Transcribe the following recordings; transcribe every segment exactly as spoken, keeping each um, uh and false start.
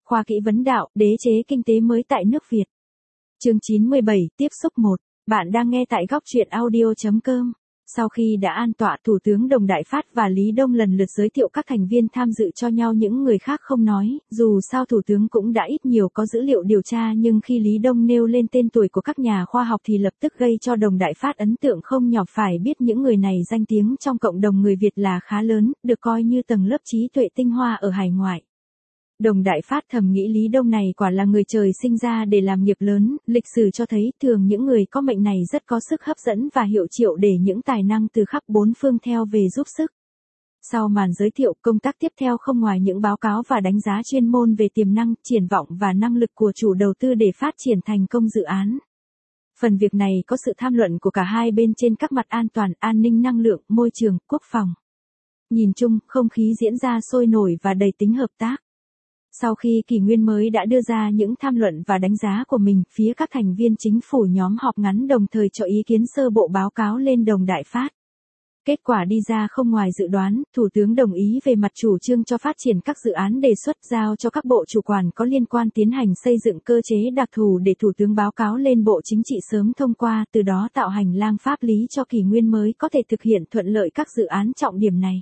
Khoa kỹ vấn đạo, đế chế kinh tế mới tại nước Việt. Chương chín mươi bảy, tiếp xúc một. Bạn đang nghe tại góc truyện audio chấm com. Sau khi đã an tọa, Thủ tướng Đồng Đại Phát và Lý Đông lần lượt giới thiệu các thành viên tham dự cho nhau, những người khác không nói, dù sao Thủ tướng cũng đã ít nhiều có dữ liệu điều tra, nhưng khi Lý Đông nêu lên tên tuổi của các nhà khoa học thì lập tức gây cho Đồng Đại Phát ấn tượng không nhỏ. Phải biết những người này danh tiếng trong cộng đồng người Việt là khá lớn, được coi như tầng lớp trí tuệ tinh hoa ở hải ngoại. Đồng Đại Phát thầm nghĩ Lý Đông này quả là người trời sinh ra để làm nghiệp lớn, lịch sử cho thấy thường những người có mệnh này rất có sức hấp dẫn và hiệu triệu để những tài năng từ khắp bốn phương theo về giúp sức. Sau màn giới thiệu, công tác tiếp theo không ngoài những báo cáo và đánh giá chuyên môn về tiềm năng, triển vọng và năng lực của chủ đầu tư để phát triển thành công dự án. Phần việc này có sự tham luận của cả hai bên trên các mặt an toàn, an ninh năng lượng, môi trường, quốc phòng. Nhìn chung, không khí diễn ra sôi nổi và đầy tính hợp tác. Sau khi kỷ nguyên mới đã đưa ra những tham luận và đánh giá của mình, phía các thành viên chính phủ nhóm họp ngắn đồng thời cho ý kiến sơ bộ báo cáo lên Đồng Đại Phát. Kết quả đi ra không ngoài dự đoán, Thủ tướng đồng ý về mặt chủ trương cho phát triển các dự án đề xuất, giao cho các bộ chủ quản có liên quan tiến hành xây dựng cơ chế đặc thù để Thủ tướng báo cáo lên Bộ Chính trị sớm thông qua, từ đó tạo hành lang pháp lý cho kỷ nguyên mới có thể thực hiện thuận lợi các dự án trọng điểm này.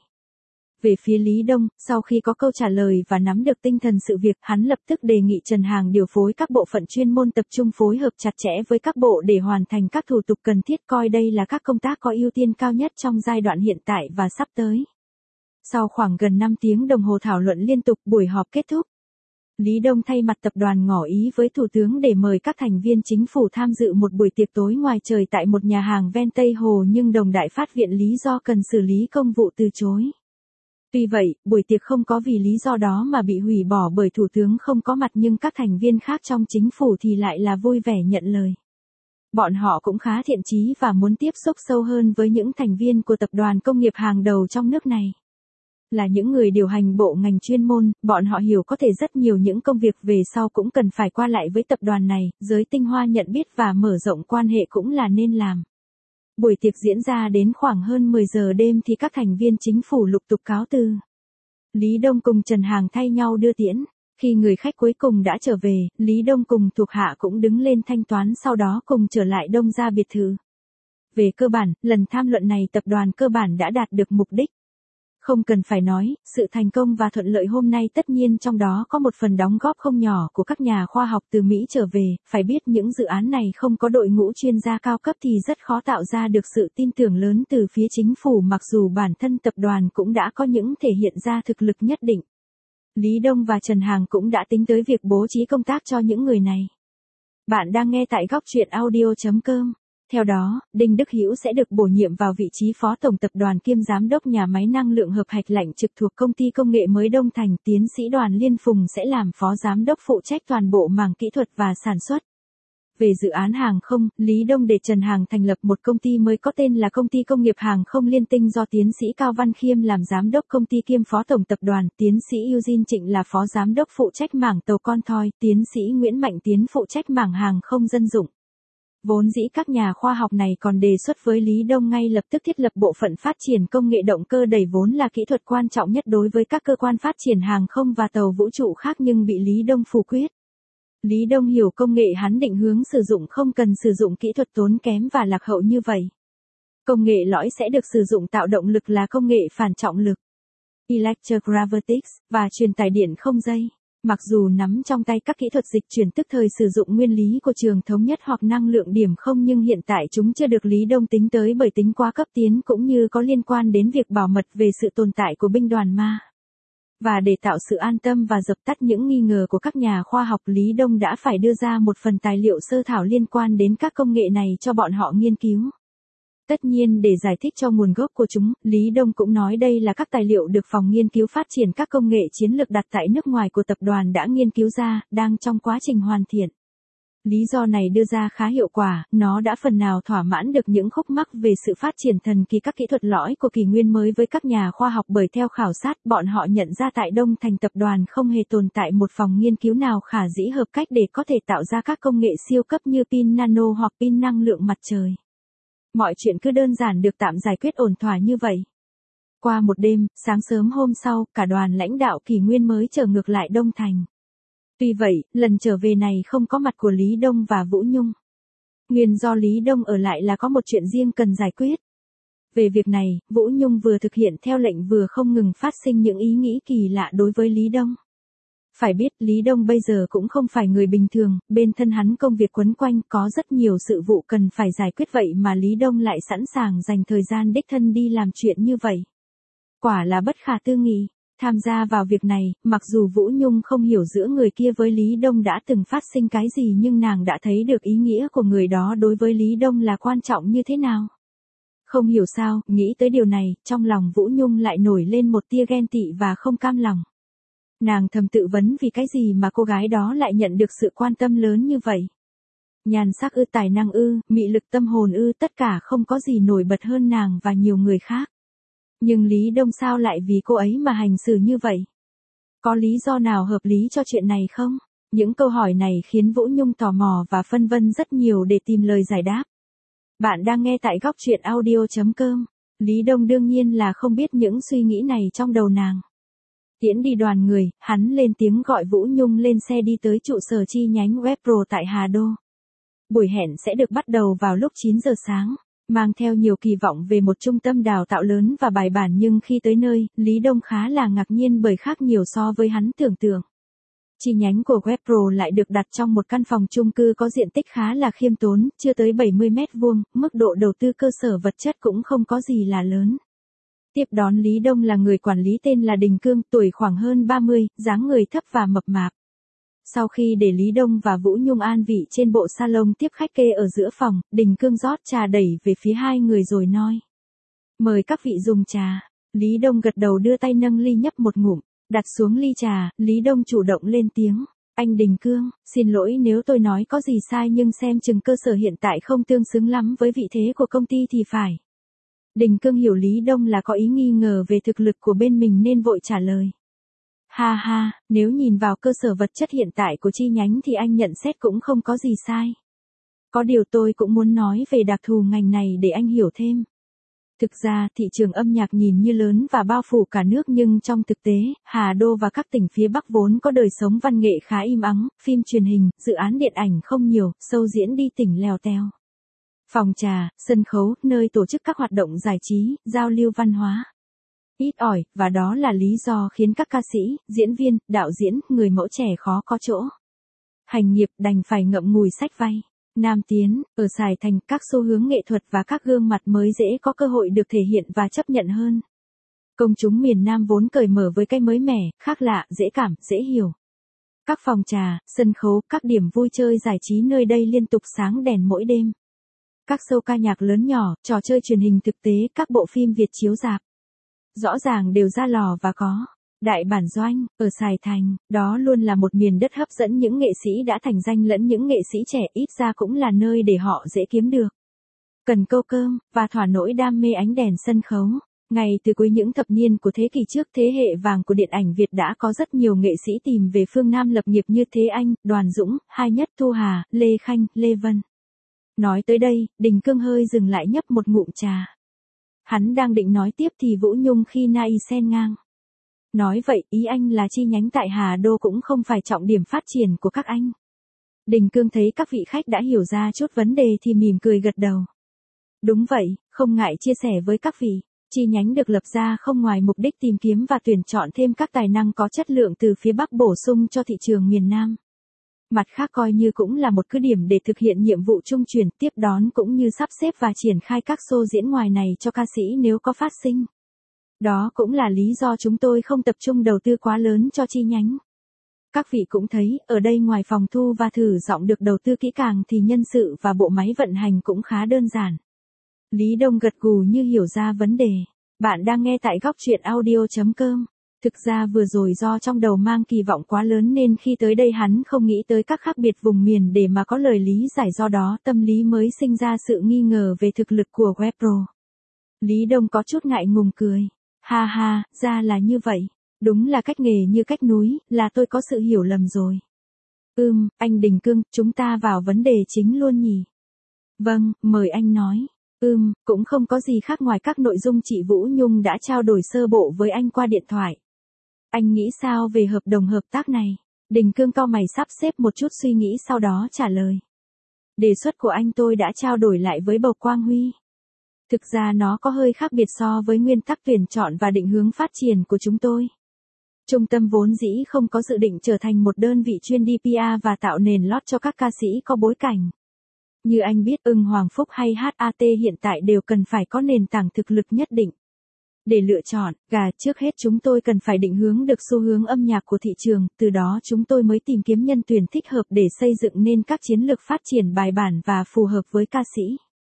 Về phía Lý Đông, sau khi có câu trả lời và nắm được tinh thần sự việc, hắn lập tức đề nghị Trần Hàng điều phối các bộ phận chuyên môn tập trung phối hợp chặt chẽ với các bộ để hoàn thành các thủ tục cần thiết, coi đây là các công tác có ưu tiên cao nhất trong giai đoạn hiện tại và sắp tới. Sau khoảng gần năm tiếng đồng hồ thảo luận liên tục, buổi họp kết thúc. Lý Đông thay mặt tập đoàn ngỏ ý với Thủ tướng để mời các thành viên chính phủ tham dự một buổi tiệc tối ngoài trời tại một nhà hàng ven Tây Hồ, nhưng Đồng Đại Phát viện lý do cần xử lý công vụ từ chối. Tuy vậy, buổi tiệc không có vì lý do đó mà bị hủy bỏ bởi Thủ tướng không có mặt, nhưng các thành viên khác trong chính phủ thì lại là vui vẻ nhận lời. Bọn họ cũng khá thiện chí và muốn tiếp xúc sâu hơn với những thành viên của tập đoàn công nghiệp hàng đầu trong nước này. Là những người điều hành bộ ngành chuyên môn, bọn họ hiểu có thể rất nhiều những công việc về sau cũng cần phải qua lại với tập đoàn này, giới tinh hoa nhận biết và mở rộng quan hệ cũng là nên làm. Buổi tiệc diễn ra đến khoảng hơn mười giờ đêm thì các thành viên chính phủ lục tục cáo từ. Lý Đông cùng Trần Hàng thay nhau đưa tiễn. Khi người khách cuối cùng đã trở về, Lý Đông cùng thuộc hạ cũng đứng lên thanh toán, sau đó cùng trở lại Đông ra biệt thự. Về cơ bản, lần tham luận này tập đoàn cơ bản đã đạt được mục đích. Không cần phải nói, sự thành công và thuận lợi hôm nay tất nhiên trong đó có một phần đóng góp không nhỏ của các nhà khoa học từ Mỹ trở về. Phải biết những dự án này không có đội ngũ chuyên gia cao cấp thì rất khó tạo ra được sự tin tưởng lớn từ phía chính phủ, mặc dù bản thân tập đoàn cũng đã có những thể hiện ra thực lực nhất định. Lý Đông và Trần Hàng cũng đã tính tới việc bố trí công tác cho những người này. Bạn đang nghe tại góc truyện audio chấm com. Theo đó, Đinh Đức Hữu sẽ được bổ nhiệm vào vị trí phó tổng tập đoàn kiêm giám đốc nhà máy năng lượng hợp hạch lạnh trực thuộc công ty công nghệ mới Đông Thành. Tiến sĩ Đoàn Liên Phùng sẽ làm phó giám đốc phụ trách toàn bộ mảng kỹ thuật và sản xuất. Về dự án hàng không, Lý Đông để Trần Hàng thành lập một công ty mới có tên là Công ty Công nghiệp Hàng không Liên Tinh do tiến sĩ Cao Văn Khiêm làm giám đốc công ty kiêm phó tổng tập đoàn, tiến sĩ Eugene Trịnh là phó giám đốc phụ trách mảng tàu con thoi, tiến sĩ Nguyễn Mạnh Tiến phụ trách mảng hàng không dân dụng. Vốn dĩ các nhà khoa học này còn đề xuất với Lý Đông ngay lập tức thiết lập bộ phận phát triển công nghệ động cơ đẩy, vốn là kỹ thuật quan trọng nhất đối với các cơ quan phát triển hàng không và tàu vũ trụ khác, nhưng bị Lý Đông phủ quyết. Lý Đông hiểu công nghệ hắn định hướng sử dụng không cần sử dụng kỹ thuật tốn kém và lạc hậu như vậy. Công nghệ lõi sẽ được sử dụng tạo động lực là công nghệ phản trọng lực, electrogravitics, và truyền tải điện không dây. Mặc dù nắm trong tay các kỹ thuật dịch chuyển tức thời sử dụng nguyên lý của trường thống nhất hoặc năng lượng điểm không, nhưng hiện tại chúng chưa được Lý Đông tính tới bởi tính quá cấp tiến cũng như có liên quan đến việc bảo mật về sự tồn tại của binh đoàn ma. Và để tạo sự an tâm và dập tắt những nghi ngờ của các nhà khoa học, Lý Đông đã phải đưa ra một phần tài liệu sơ thảo liên quan đến các công nghệ này cho bọn họ nghiên cứu. Tất nhiên để giải thích cho nguồn gốc của chúng, Lý Đông cũng nói đây là các tài liệu được Phòng Nghiên cứu Phát triển các công nghệ chiến lược đặt tại nước ngoài của tập đoàn đã nghiên cứu ra, đang trong quá trình hoàn thiện. Lý do này đưa ra khá hiệu quả, nó đã phần nào thỏa mãn được những khúc mắc về sự phát triển thần kỳ các kỹ thuật lõi của kỷ nguyên mới với các nhà khoa học, bởi theo khảo sát bọn họ nhận ra tại Đông Thành tập đoàn không hề tồn tại một phòng nghiên cứu nào khả dĩ hợp cách để có thể tạo ra các công nghệ siêu cấp như pin nano hoặc pin năng lượng mặt trời. Mọi chuyện cứ đơn giản được tạm giải quyết ổn thỏa như vậy. Qua một đêm, sáng sớm hôm sau, cả đoàn lãnh đạo kỷ nguyên mới trở ngược lại Đông Thành. Tuy vậy, lần trở về này không có mặt của Lý Đông và Vũ Nhung. Nguyên do Lý Đông ở lại là có một chuyện riêng cần giải quyết. Về việc này, Vũ Nhung vừa thực hiện theo lệnh vừa không ngừng phát sinh những ý nghĩ kỳ lạ đối với Lý Đông. Phải biết Lý Đông bây giờ cũng không phải người bình thường, bên thân hắn công việc quấn quanh có rất nhiều sự vụ cần phải giải quyết vậy mà Lý Đông lại sẵn sàng dành thời gian đích thân đi làm chuyện như vậy. Quả là bất khả tư nghị. Tham gia vào việc này, mặc dù Vũ Nhung không hiểu giữa người kia với Lý Đông đã từng phát sinh cái gì nhưng nàng đã thấy được ý nghĩa của người đó đối với Lý Đông là quan trọng như thế nào. Không hiểu sao, nghĩ tới điều này, trong lòng Vũ Nhung lại nổi lên một tia ghen tị và không cam lòng. Nàng thầm tự vấn vì cái gì mà cô gái đó lại nhận được sự quan tâm lớn như vậy. Nhan sắc ư, tài năng ư, mị lực tâm hồn ư, tất cả không có gì nổi bật hơn nàng và nhiều người khác. Nhưng Lý Đông sao lại vì cô ấy mà hành xử như vậy? Có lý do nào hợp lý cho chuyện này không? Những câu hỏi này khiến Vũ Nhung tò mò và phân vân rất nhiều để tìm lời giải đáp. Bạn đang nghe tại góc truyện audio chấm com. Lý Đông đương nhiên là không biết những suy nghĩ này trong đầu nàng. Tiễn đi đoàn người, hắn lên tiếng gọi Vũ Nhung lên xe đi tới trụ sở chi nhánh Wipro tại Hà Đô. Buổi hẹn sẽ được bắt đầu vào lúc chín giờ sáng. Mang theo nhiều kỳ vọng về một trung tâm đào tạo lớn và bài bản nhưng khi tới nơi, Lý Đông khá là ngạc nhiên bởi khác nhiều so với hắn tưởng tượng. Chi nhánh của Wipro lại được đặt trong một căn phòng chung cư có diện tích khá là khiêm tốn, chưa tới bảy mươi mét vuông, mức độ đầu tư cơ sở vật chất cũng không có gì là lớn. Tiếp đón Lý Đông là người quản lý tên là Đình Cương, tuổi khoảng hơn ba mươi, dáng người thấp và mập mạp. Sau khi để Lý Đông và Vũ Nhung an vị trên bộ salon tiếp khách kê ở giữa phòng, Đình Cương rót trà đẩy về phía hai người rồi nói. Mời các vị dùng trà. Lý Đông gật đầu đưa tay nâng ly nhấp một ngụm, đặt xuống ly trà, Lý Đông chủ động lên tiếng. Anh Đình Cương, xin lỗi nếu tôi nói có gì sai nhưng xem chừng cơ sở hiện tại không tương xứng lắm với vị thế của công ty thì phải. Đình Cương hiểu Lý Đông là có ý nghi ngờ về thực lực của bên mình nên vội trả lời. Ha ha, nếu nhìn vào cơ sở vật chất hiện tại của chi nhánh thì anh nhận xét cũng không có gì sai. Có điều tôi cũng muốn nói về đặc thù ngành này để anh hiểu thêm. Thực ra, thị trường âm nhạc nhìn như lớn và bao phủ cả nước nhưng trong thực tế, Hà Đô và các tỉnh phía Bắc vốn có đời sống văn nghệ khá im ắng, phim truyền hình, dự án điện ảnh không nhiều, show diễn đi tỉnh lèo tèo. Phòng trà, sân khấu, nơi tổ chức các hoạt động giải trí, giao lưu văn hóa. Ít ỏi, và đó là lý do khiến các ca sĩ, diễn viên, đạo diễn, người mẫu trẻ khó có chỗ. Hành nghiệp đành phải ngậm ngùi xách vay. Nam tiến, ở Sài Thành, các xu hướng nghệ thuật và các gương mặt mới dễ có cơ hội được thể hiện và chấp nhận hơn. Công chúng miền Nam vốn cởi mở với cái mới mẻ, khác lạ, dễ cảm, dễ hiểu. Các phòng trà, sân khấu, các điểm vui chơi giải trí nơi đây liên tục sáng đèn mỗi đêm. Các show ca nhạc lớn nhỏ, trò chơi truyền hình thực tế, các bộ phim Việt chiếu rạp. Rõ ràng đều ra lò và có. Đại bản doanh, ở Sài Thành, đó luôn là một miền đất hấp dẫn những nghệ sĩ đã thành danh lẫn những nghệ sĩ trẻ, ít ra cũng là nơi để họ dễ kiếm được. Cần câu cơm, và thỏa nỗi đam mê ánh đèn sân khấu. Ngay từ cuối những thập niên của thế kỷ trước, thế hệ vàng của điện ảnh Việt đã có rất nhiều nghệ sĩ tìm về phương Nam lập nghiệp như Thế Anh, Đoàn Dũng, Hai Nhất, Thu Hà, Lê Khanh, Lê Vân. Nói tới đây, Đình Cương hơi dừng lại nhấp một ngụm trà. Hắn đang định nói tiếp thì Vũ Nhung khi nai xen ngang. Nói vậy, ý anh là chi nhánh tại Hà Đô cũng không phải trọng điểm phát triển của các anh. Đình Cương thấy các vị khách đã hiểu ra chút vấn đề thì mỉm cười gật đầu. Đúng vậy, không ngại chia sẻ với các vị. Chi nhánh được lập ra không ngoài mục đích tìm kiếm và tuyển chọn thêm các tài năng có chất lượng từ phía Bắc bổ sung cho thị trường miền Nam. Mặt khác coi như cũng là một cứ điểm để thực hiện nhiệm vụ trung chuyển, tiếp đón cũng như sắp xếp và triển khai các show diễn ngoài này cho ca sĩ nếu có phát sinh. Đó cũng là lý do chúng tôi không tập trung đầu tư quá lớn cho chi nhánh. Các vị cũng thấy, ở đây ngoài phòng thu và thử giọng được đầu tư kỹ càng thì nhân sự và bộ máy vận hành cũng khá đơn giản. Lý Đông gật gù như hiểu ra vấn đề. Bạn đang nghe tại góc truyện audio chấm com. Thực ra vừa rồi do trong đầu mang kỳ vọng quá lớn nên khi tới đây hắn không nghĩ tới các khác biệt vùng miền để mà có lời lý giải, do đó tâm lý mới sinh ra sự nghi ngờ về thực lực của Wipro. Lý Đông có chút ngại ngùng cười. Ha ha, ra là như vậy. Đúng là cách nghề như cách núi, là tôi có sự hiểu lầm rồi. Ừm, anh Đình Cương, chúng ta vào vấn đề chính luôn nhỉ. Vâng, mời anh nói. Ừm, cũng không có gì khác ngoài các nội dung chị Vũ Nhung đã trao đổi sơ bộ với anh qua điện thoại. Anh nghĩ sao về hợp đồng hợp tác này? Đình Cương cau mày sắp xếp một chút suy nghĩ sau đó trả lời. Đề xuất của anh tôi đã trao đổi lại với Bầu Quang Huy. Thực ra nó có hơi khác biệt so với nguyên tắc tuyển chọn và định hướng phát triển của chúng tôi. Trung tâm vốn dĩ không có dự định trở thành một đơn vị chuyên đi pê e và tạo nền lót cho các ca sĩ có bối cảnh. Như anh biết, Ưng Hoàng Phúc hay hát a tê hiện tại đều cần phải có nền tảng thực lực nhất định. Để lựa chọn, gà trước hết chúng tôi cần phải định hướng được xu hướng âm nhạc của thị trường, từ đó chúng tôi mới tìm kiếm nhân tuyển thích hợp để xây dựng nên các chiến lược phát triển bài bản và phù hợp với ca sĩ.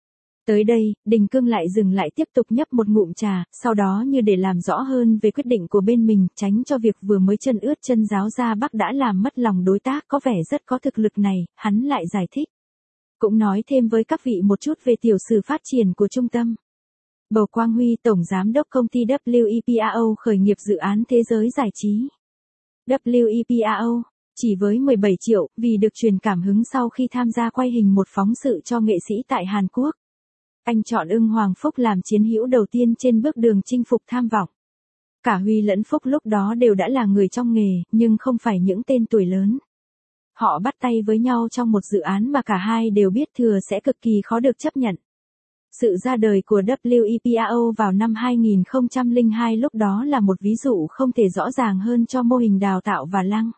Tới đây, Đình Cương lại dừng lại tiếp tục nhấp một ngụm trà, sau đó như để làm rõ hơn về quyết định của bên mình, tránh cho việc vừa mới chân ướt chân ráo ra Bắc đã làm mất lòng đối tác có vẻ rất có thực lực này, hắn lại giải thích. Cũng nói thêm với các vị một chút về tiểu sử phát triển của trung tâm. Bầu Quang Huy, Tổng Giám đốc công ty vê kép e pê a o khởi nghiệp dự án Thế giới giải trí. vê kép e pê a o, chỉ với mười bảy triệu, vì được truyền cảm hứng sau khi tham gia quay hình một phóng sự cho nghệ sĩ tại Hàn Quốc. Anh chọn Ưng Hoàng Phúc làm chiến hữu đầu tiên trên bước đường chinh phục tham vọng. Cả Huy lẫn Phúc lúc đó đều đã là người trong nghề, nhưng không phải những tên tuổi lớn. Họ bắt tay với nhau trong một dự án mà cả hai đều biết thừa sẽ cực kỳ khó được chấp nhận. Sự ra đời của vê kép e pê a o vào năm hai nghìn không trăm lẻ hai lúc đó là một ví dụ không thể rõ ràng hơn cho mô hình đào tạo và lăng.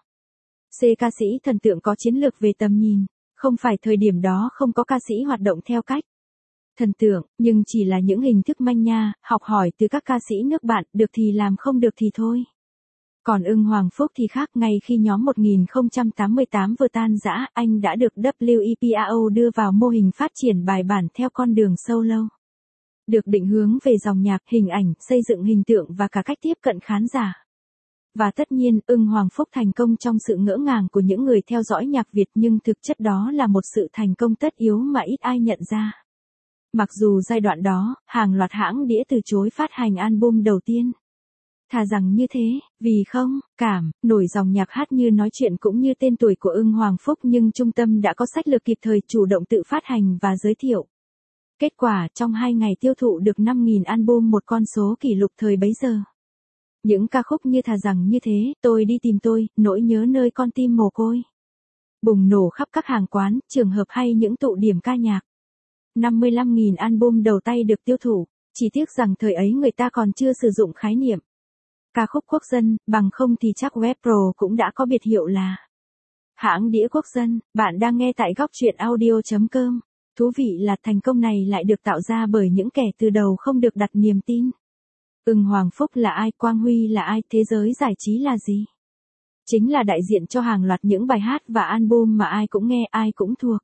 C ca sĩ thần tượng có chiến lược về tầm nhìn, không phải thời điểm đó không có ca sĩ hoạt động theo cách thần tượng, nhưng chỉ là những hình thức manh nha, học hỏi từ các ca sĩ nước bạn, được thì làm không được thì thôi. Còn Ưng Hoàng Phúc thì khác, ngay khi nhóm một nghìn không trăm tám mươi tám vừa tan rã, anh đã được vê kép e pê a o đưa vào mô hình phát triển bài bản theo con đường solo. Được định hướng về dòng nhạc, hình ảnh, xây dựng hình tượng và cả cách tiếp cận khán giả. Và tất nhiên, Ưng Hoàng Phúc thành công trong sự ngỡ ngàng của những người theo dõi nhạc Việt, nhưng thực chất đó là một sự thành công tất yếu mà ít ai nhận ra. Mặc dù giai đoạn đó, hàng loạt hãng đĩa từ chối phát hành album đầu tiên. Thà rằng như thế, vì không, cảm, nổi dòng nhạc hát như nói chuyện cũng như tên tuổi của Ưng Hoàng Phúc, nhưng trung tâm đã có sách lược kịp thời chủ động tự phát hành và giới thiệu. Kết quả, trong hai ngày tiêu thụ được năm nghìn album, một con số kỷ lục thời bấy giờ. Những ca khúc như Thà rằng như thế, Tôi đi tìm tôi, Nỗi nhớ nơi con tim mồ côi. Bùng nổ khắp các hàng quán, trường hợp hay những tụ điểm ca nhạc. năm mươi lăm nghìn album đầu tay được tiêu thụ, chỉ tiếc rằng thời ấy người ta còn chưa sử dụng khái niệm ca khúc quốc dân, bằng không thì chắc Web Pro cũng đã có biệt hiệu là hãng đĩa quốc dân. Bạn đang nghe tại góc truyện audio chấm com. Thú vị là thành công này lại được tạo ra bởi những kẻ từ đầu không được đặt niềm tin. Ưng Hoàng Phúc là ai, Quang Huy là ai, thế giới giải trí là gì? Chính là đại diện cho hàng loạt những bài hát và album mà ai cũng nghe, ai cũng thuộc.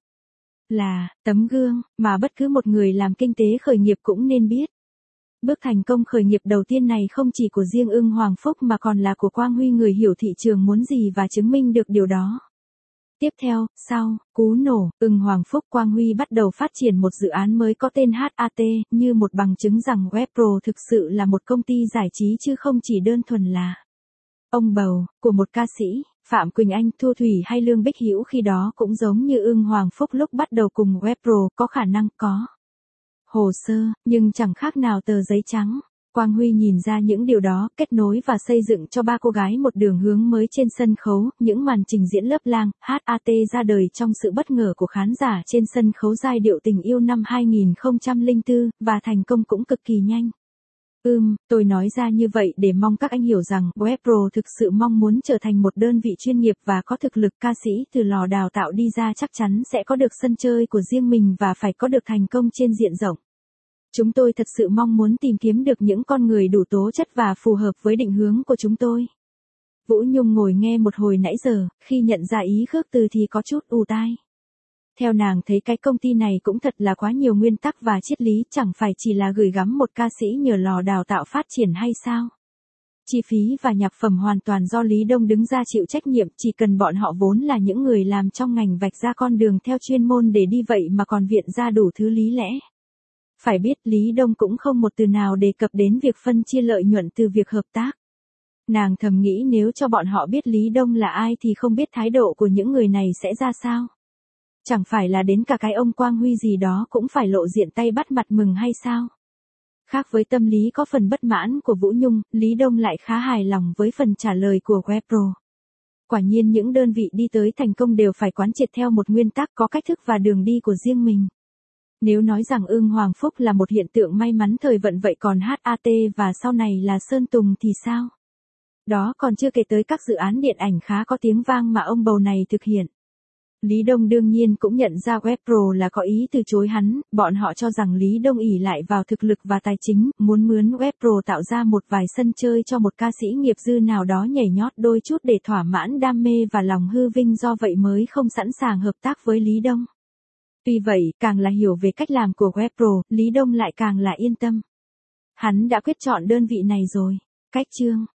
Là tấm gương mà bất cứ một người làm kinh tế khởi nghiệp cũng nên biết. Bước thành công khởi nghiệp đầu tiên này không chỉ của riêng Ưng Hoàng Phúc mà còn là của Quang Huy, người hiểu thị trường muốn gì và chứng minh được điều đó. Tiếp theo, sau cú nổ, Ưng Hoàng Phúc Quang Huy bắt đầu phát triển một dự án mới có tên hát a tê, như một bằng chứng rằng Web Pro thực sự là một công ty giải trí chứ không chỉ đơn thuần là ông bầu của một ca sĩ. Phạm Quỳnh Anh, Thu Thủy hay Lương Bích Hữu khi đó cũng giống như Ưng Hoàng Phúc lúc bắt đầu cùng Web Pro, có khả năng có hồ sơ, nhưng chẳng khác nào tờ giấy trắng. Quang Huy nhìn ra những điều đó, kết nối và xây dựng cho ba cô gái một đường hướng mới trên sân khấu, những màn trình diễn lớp lang. hát a tê ra đời trong sự bất ngờ của khán giả trên sân khấu giai điệu tình yêu năm hai nghìn không trăm lẻ bốn, và thành công cũng cực kỳ nhanh. Ừm, tôi nói ra như vậy để mong các anh hiểu rằng, Web Pro thực sự mong muốn trở thành một đơn vị chuyên nghiệp và có thực lực. Ca sĩ từ lò đào tạo đi ra chắc chắn sẽ có được sân chơi của riêng mình và phải có được thành công trên diện rộng. Chúng tôi thật sự mong muốn tìm kiếm được những con người đủ tố chất và phù hợp với định hướng của chúng tôi. Vũ Nhung ngồi nghe một hồi nãy giờ, khi nhận ra ý Khước Từ thì có chút ù tai. Theo nàng thấy cái công ty này cũng thật là quá nhiều nguyên tắc và triết lý, chẳng phải chỉ là gửi gắm một ca sĩ nhờ lò đào tạo phát triển hay sao? Chi phí và nhạc phẩm hoàn toàn do Lý Đông đứng ra chịu trách nhiệm, chỉ cần bọn họ vốn là những người làm trong ngành vạch ra con đường theo chuyên môn để đi vậy mà còn viện ra đủ thứ lý lẽ. Phải biết Lý Đông cũng không một từ nào đề cập đến việc phân chia lợi nhuận từ việc hợp tác. Nàng thầm nghĩ nếu cho bọn họ biết Lý Đông là ai thì không biết thái độ của những người này sẽ ra sao. Chẳng phải là đến cả cái ông Quang Huy gì đó cũng phải lộ diện tay bắt mặt mừng hay sao? Khác với tâm lý có phần bất mãn của Vũ Nhung, Lý Đông lại khá hài lòng với phần trả lời của Web Pro. Quả nhiên những đơn vị đi tới thành công đều phải quán triệt theo một nguyên tắc, có cách thức và đường đi của riêng mình. Nếu nói rằng Ưng Hoàng Phúc là một hiện tượng may mắn thời vận, vậy còn hát a tê và sau này là Sơn Tùng thì sao? Đó còn chưa kể tới các dự án điện ảnh khá có tiếng vang mà ông bầu này thực hiện. Lý Đông đương nhiên cũng nhận ra Webpro là có ý từ chối hắn, bọn họ cho rằng Lý Đông ỷ lại vào thực lực và tài chính, muốn mướn Webpro tạo ra một vài sân chơi cho một ca sĩ nghiệp dư nào đó nhảy nhót đôi chút để thỏa mãn đam mê và lòng hư vinh, do vậy mới không sẵn sàng hợp tác với Lý Đông. Tuy vậy, càng là hiểu về cách làm của Webpro, Lý Đông lại càng là yên tâm. Hắn đã quyết chọn đơn vị này rồi. Cách chương